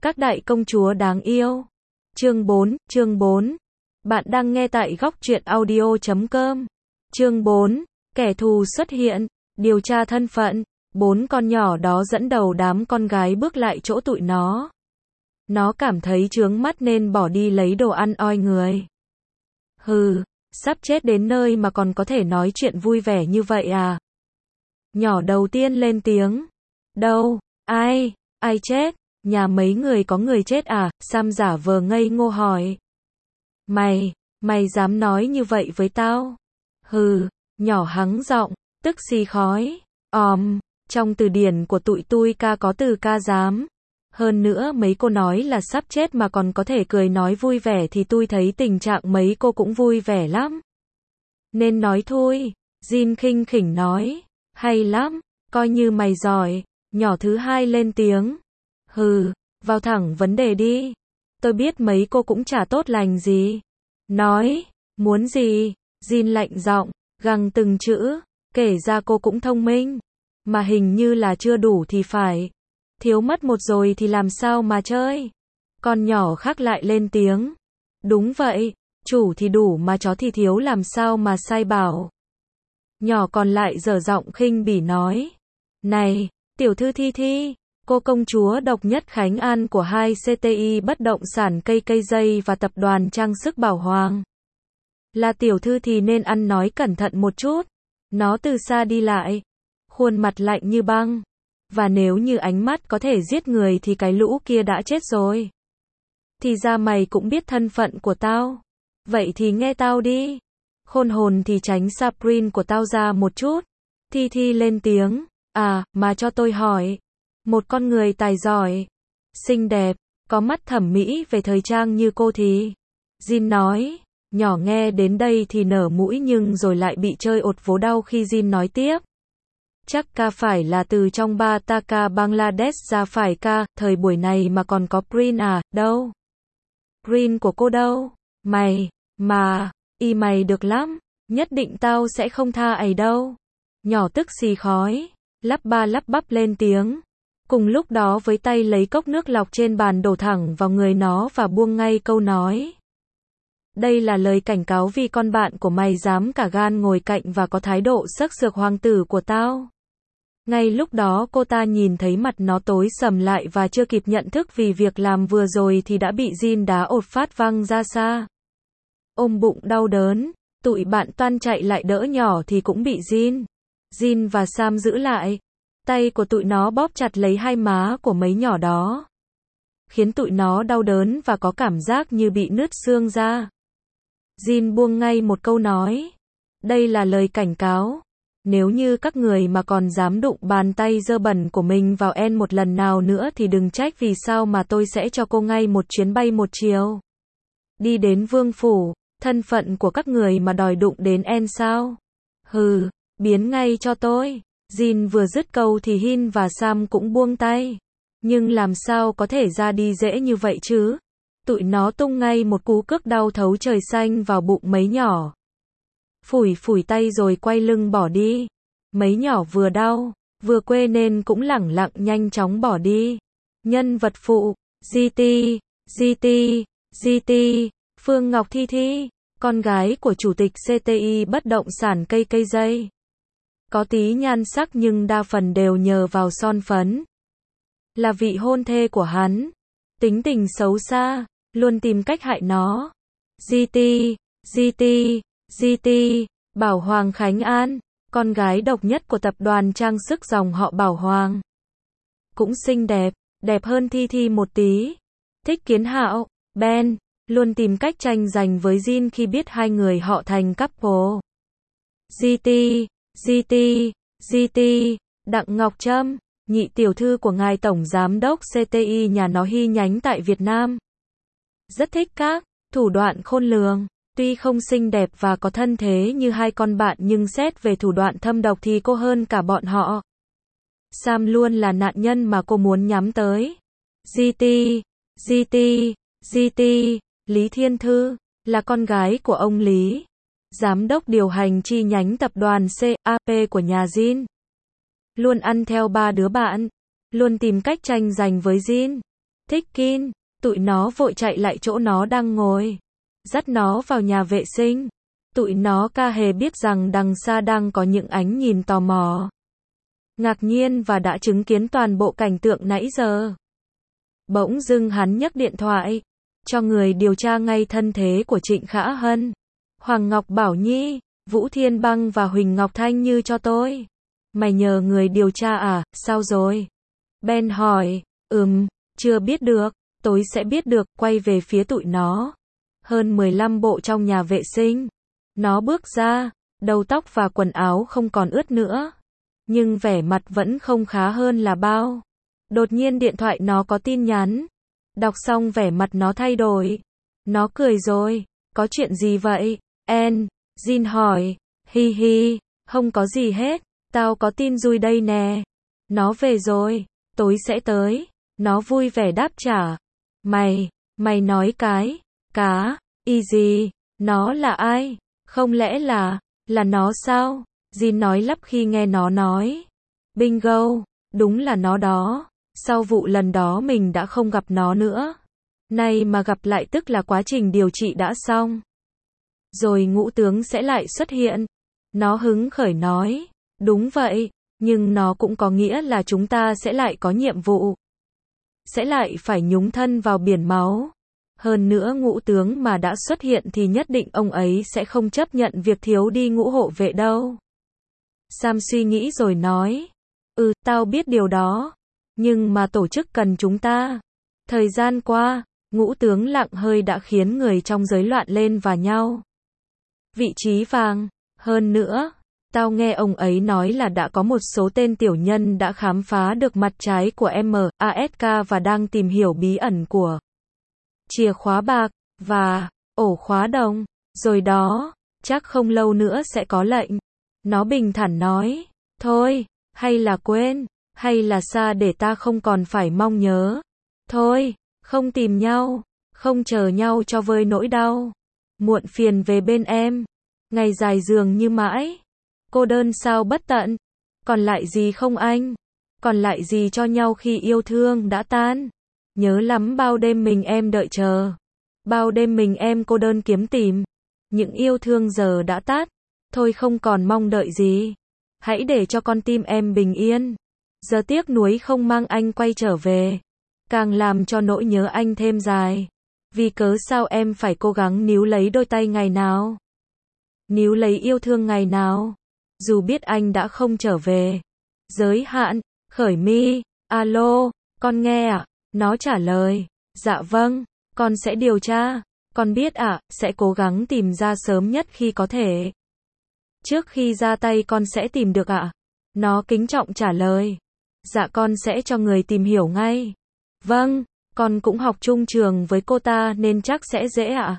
Các đại công chúa đáng yêu. Chương 4. Bạn đang nghe tại góc truyện audio.com. Chương 4. Kẻ thù xuất hiện, điều tra thân phận. 4 con nhỏ đó dẫn đầu đám con gái bước lại chỗ tụi nó. Nó cảm thấy chướng mắt nên bỏ đi lấy đồ ăn oi người. Hừ, sắp chết đến nơi mà còn có thể nói chuyện vui vẻ như vậy à? Nhỏ đầu tiên lên tiếng. Đâu, ai chết? Nhà mấy người có người chết à? Sam giả vờ ngây ngô hỏi. Mày dám nói như vậy với tao? Hừ, nhỏ hắng giọng, tức xì khói. Trong từ điển của tụi tui có từ dám. Hơn nữa mấy cô nói là sắp chết mà còn có thể cười nói vui vẻ thì tui thấy tình trạng mấy cô cũng vui vẻ lắm. Nên nói thôi, Jin khinh khỉnh nói. Hay lắm, coi như mày giỏi. Nhỏ thứ hai lên tiếng. Hừ, vào thẳng vấn đề đi. Tôi biết mấy cô cũng chả tốt lành gì. Nói, muốn gì? Jin lạnh giọng, gằn từng chữ, kể ra cô cũng thông minh. Mà hình như là chưa đủ thì phải. Thiếu mất một rồi thì làm sao mà chơi? Con nhỏ khác lại lên tiếng. Đúng vậy, chủ thì đủ mà chó thì thiếu làm sao mà sai bảo. Nhỏ còn lại dở giọng khinh bỉ nói. Này, tiểu thư Thi, cô công chúa độc nhất Khánh An của 2CTI bất động sản cây dây và tập đoàn trang sức Bảo Hoàng. Là tiểu thư thì nên ăn nói cẩn thận một chút. Nó từ xa đi lại, khuôn mặt lạnh như băng. Và nếu như ánh mắt có thể giết người thì cái lũ kia đã chết rồi. Thì ra mày cũng biết thân phận của tao. Vậy thì nghe tao đi. Khôn hồn thì tránh Sabrina của tao ra một chút. Thi lên tiếng. À, mà cho tôi hỏi. Một con người tài giỏi, xinh đẹp, có mắt thẩm mỹ về thời trang như cô thì. Jin nói. Nhỏ nghe đến đây thì nở mũi nhưng rồi lại bị chơi ột vố đau khi Jin nói tiếp. Chắc phải là từ trong Bataka Bangladesh ra phải thời buổi này mà còn có Prin à, đâu? Prin của cô đâu? Mày được lắm, nhất định tao sẽ không tha ấy đâu. Nhỏ tức xì khói, lắp bắp lên tiếng. Cùng lúc đó với tay lấy cốc nước lọc trên bàn đổ thẳng vào người nó và buông ngay câu nói. Đây là lời cảnh cáo vì con bạn của mày dám cả gan ngồi cạnh và có thái độ xấc xược hoàng tử của tao. Ngay lúc đó cô ta nhìn thấy mặt nó tối sầm lại và chưa kịp nhận thức vì việc làm vừa rồi thì đã bị Jin đá ột phát văng ra xa. Ôm bụng đau đớn, tụi bạn toan chạy lại đỡ nhỏ thì cũng bị Jin và Sam giữ lại. Tay của tụi nó bóp chặt lấy hai má của mấy nhỏ đó, khiến tụi nó đau đớn và có cảm giác như bị nứt xương ra. Jin buông ngay một câu nói. Đây là lời cảnh cáo. Nếu như các người mà còn dám đụng bàn tay dơ bẩn của mình vào En một lần nào nữa thì đừng trách vì sao mà tôi sẽ cho cô ngay một chuyến bay một chiều. Đi đến vương phủ, thân phận của các người mà đòi đụng đến En sao? Hừ, biến ngay cho tôi. Jin vừa dứt câu thì Hin và Sam cũng buông tay. Nhưng làm sao có thể ra đi dễ như vậy chứ? Tụi nó tung ngay một cú cước đau thấu trời xanh vào bụng mấy nhỏ. Phủi tay rồi quay lưng bỏ đi. Mấy nhỏ vừa đau, vừa quê nên cũng lẳng lặng nhanh chóng bỏ đi. Nhân vật phụ, GT, Phương Ngọc Thi, con gái của chủ tịch CTI bất động sản cây dây. Có tí nhan sắc nhưng đa phần đều nhờ vào son phấn. Là vị hôn thê của hắn. Tính tình xấu xa, luôn tìm cách hại nó. GT, Bảo Hoàng Khánh An, con gái độc nhất của tập đoàn trang sức dòng họ Bảo Hoàng. Cũng xinh đẹp hơn Thi một tí. Thích kiến hạo, Ben, luôn tìm cách tranh giành với Jin khi biết hai người họ thành couple. GT, Đặng Ngọc Trâm, nhị tiểu thư của ngài tổng giám đốc CTI nhà nó Hy nhánh tại Việt Nam. Rất thích các thủ đoạn khôn lường. Tuy không xinh đẹp và có thân thế như hai con bạn nhưng xét về thủ đoạn thâm độc thì cô hơn cả bọn họ. Sam luôn là nạn nhân mà cô muốn nhắm tới. GT, Lý Thiên Thư, là con gái của ông Lý, giám đốc điều hành chi nhánh tập đoàn CAP của nhà Jin. Luôn ăn theo ba đứa bạn, luôn tìm cách tranh giành với Jin. thích Kin, tụi nó vội chạy lại chỗ nó đang ngồi, dắt nó vào nhà vệ sinh. Tụi nó ca hề biết rằng đằng xa đang có những ánh nhìn tò mò, ngạc nhiên và đã chứng kiến toàn bộ cảnh tượng nãy giờ. Bỗng dưng hắn nhấc điện thoại, cho người điều tra ngay thân thế của Trịnh Khả Hân, Hoàng Ngọc Bảo Nhi, Vũ Thiên Băng và Huỳnh Ngọc Thanh Như cho tôi. Mày nhờ người điều tra à, sao rồi? Ben hỏi, chưa biết được, tối sẽ biết được, quay về phía tụi nó. Hơn 15 bộ trong nhà vệ sinh. Nó bước ra, đầu tóc và quần áo không còn ướt nữa. Nhưng vẻ mặt vẫn không khá hơn là bao. Đột nhiên điện thoại nó có tin nhắn. Đọc xong vẻ mặt nó thay đổi. Nó cười rồi, có chuyện gì vậy? Jin hỏi, hi hi, không có gì hết, tao có tin vui đây nè. Nó về rồi, tối sẽ tới. Nó vui vẻ đáp trả. Mày nói cái, cá, y gì, nó là ai? Không lẽ là nó sao? Jin nói lắp khi nghe nó nói. Bingo, đúng là nó đó. Sau vụ lần đó mình đã không gặp nó nữa. Nay mà gặp lại tức là quá trình điều trị đã xong. Rồi ngũ tướng sẽ lại xuất hiện. Nó hứng khởi nói. Đúng vậy, nhưng nó cũng có nghĩa là chúng ta sẽ lại có nhiệm vụ. Sẽ lại phải nhúng thân vào biển máu. Hơn nữa ngũ tướng mà đã xuất hiện thì nhất định ông ấy sẽ không chấp nhận việc thiếu đi ngũ hộ vệ đâu. Sam suy nghĩ rồi nói. Tao biết điều đó. Nhưng mà tổ chức cần chúng ta. Thời gian qua, ngũ tướng lặng hơi đã khiến người trong giới loạn lên và nhau. Vị trí vàng. Hơn nữa, tao nghe ông ấy nói là đã có một số tên tiểu nhân đã khám phá được mặt trái của MASK và đang tìm hiểu bí ẩn của chìa khóa bạc và ổ khóa đồng. Rồi đó, chắc không lâu nữa sẽ có lệnh. Nó bình thản nói. Thôi, hay là quên, hay là xa để ta không còn phải mong nhớ. Thôi, không tìm nhau, không chờ nhau cho vơi nỗi đau. Muộn phiền về bên em. Ngày dài dường như mãi. Cô đơn sao bất tận. Còn lại gì không anh? Còn lại gì cho nhau khi yêu thương đã tan? Nhớ lắm bao đêm mình em đợi chờ. Bao đêm mình em cô đơn kiếm tìm. Những yêu thương giờ đã tắt. Thôi không còn mong đợi gì. Hãy để cho con tim em bình yên. Giờ tiếc nuối không mang anh quay trở về. Càng làm cho nỗi nhớ anh thêm dài. Vì cớ sao em phải cố gắng níu lấy đôi tay ngày nào? Níu lấy yêu thương ngày nào? Dù biết anh đã không trở về. Giới hạn, khởi mi, alo, con nghe ạ? Nó trả lời, dạ vâng, con sẽ điều tra, con biết ạ, sẽ cố gắng tìm ra sớm nhất khi có thể. Trước khi ra tay con sẽ tìm được ạ. Nó kính trọng trả lời, dạ con sẽ cho người tìm hiểu ngay. Vâng, con cũng học chung trường với cô ta nên chắc sẽ dễ ạ.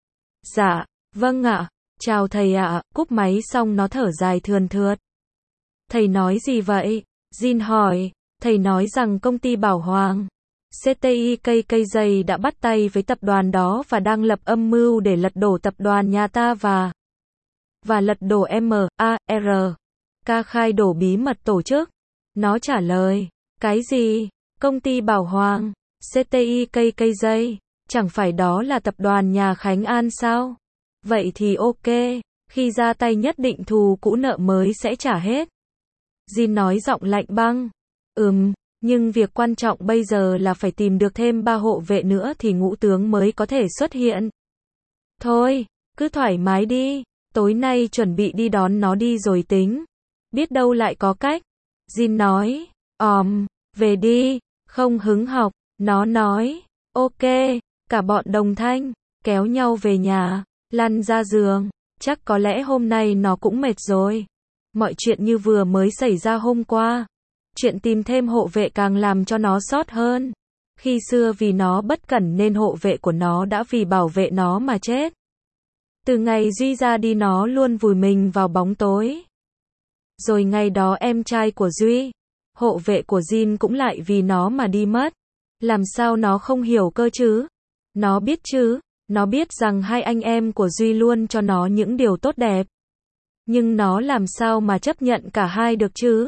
Dạ, vâng ạ, chào thầy ạ, cúp máy xong nó thở dài thườn thượt. Thầy nói gì vậy? Jin hỏi, thầy nói rằng công ty Bảo Hoàng CTIKKJ đã bắt tay với tập đoàn đó và đang lập âm mưu để lật đổ tập đoàn nhà ta và lật đổ MARK khai đổ bí mật tổ chức. Nó trả lời, cái gì? Công ty Bảo Hoàng CTIKKJ, chẳng phải đó là tập đoàn nhà Khánh An sao? Vậy thì ok, khi ra tay nhất định thù cũ nợ mới sẽ trả hết. Jin nói giọng lạnh băng. Nhưng việc quan trọng bây giờ là phải tìm được thêm 3 hộ vệ nữa thì ngũ tướng mới có thể xuất hiện. Thôi, cứ thoải mái đi, tối nay chuẩn bị đi đón nó đi rồi tính. Biết đâu lại có cách. Jin nói, về đi, không hứng học. Nó nói, ok, cả bọn đồng thanh, kéo nhau về nhà, lăn ra giường. Chắc có lẽ hôm nay nó cũng mệt rồi. Mọi chuyện như vừa mới xảy ra hôm qua. Chuyện tìm thêm hộ vệ càng làm cho nó xót hơn. Khi xưa vì nó bất cẩn nên hộ vệ của nó đã vì bảo vệ nó mà chết. Từ ngày Duy ra đi nó luôn vùi mình vào bóng tối. Rồi ngày đó em trai của Duy, hộ vệ của Jin cũng lại vì nó mà đi mất. Làm sao nó không hiểu cơ chứ? Nó biết chứ, nó biết rằng hai anh em của Duy luôn cho nó những điều tốt đẹp. Nhưng nó làm sao mà chấp nhận cả hai được chứ?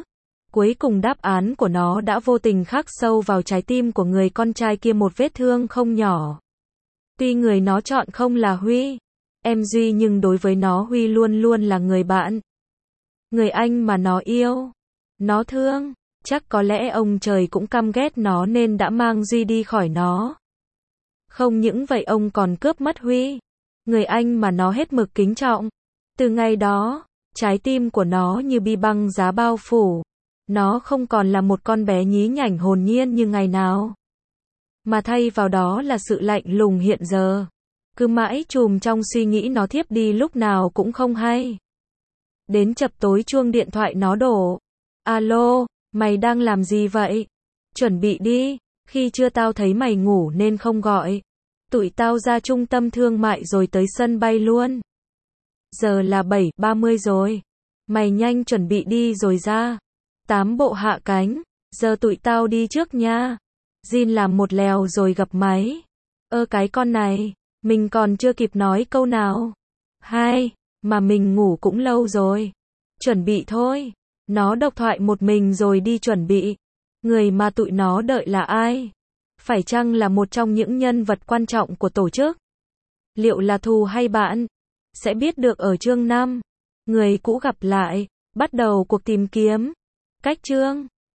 Cuối cùng đáp án của nó đã vô tình khắc sâu vào trái tim của người con trai kia một vết thương không nhỏ. Tuy người nó chọn không là Huy, em Duy, nhưng đối với nó Huy luôn luôn là người bạn. Người anh mà nó yêu, nó thương. Chắc có lẽ ông trời cũng căm ghét nó nên đã mang Duy đi khỏi nó. Không những vậy ông còn cướp mất Huy, người anh mà nó hết mực kính trọng. Từ ngày đó, trái tim của nó như bị băng giá bao phủ. Nó không còn là một con bé nhí nhảnh hồn nhiên như ngày nào, mà thay vào đó là sự lạnh lùng hiện giờ. Cứ mãi trùm trong suy nghĩ nó thiếp đi lúc nào cũng không hay. Đến chập tối chuông điện thoại nó đổ. Alo, mày đang làm gì vậy? Chuẩn bị đi, khi chưa tao thấy mày ngủ nên không gọi. Tụi tao ra trung tâm thương mại rồi tới sân bay luôn. Giờ là 7:30 rồi. Mày nhanh chuẩn bị đi rồi ra. 8 bộ hạ cánh. Giờ tụi tao đi trước nha. Jin làm một lèo rồi gập máy. Cái con này, mình còn chưa kịp nói câu nào. Hai, mà mình ngủ cũng lâu rồi. Chuẩn bị thôi. Nó độc thoại một mình rồi đi chuẩn bị. Người mà tụi nó đợi là ai? Phải chăng là một trong những nhân vật quan trọng của tổ chức? Liệu là thù hay bạn? Sẽ biết được ở chương 5. Người cũ gặp lại. Bắt đầu cuộc tìm kiếm. Cách chương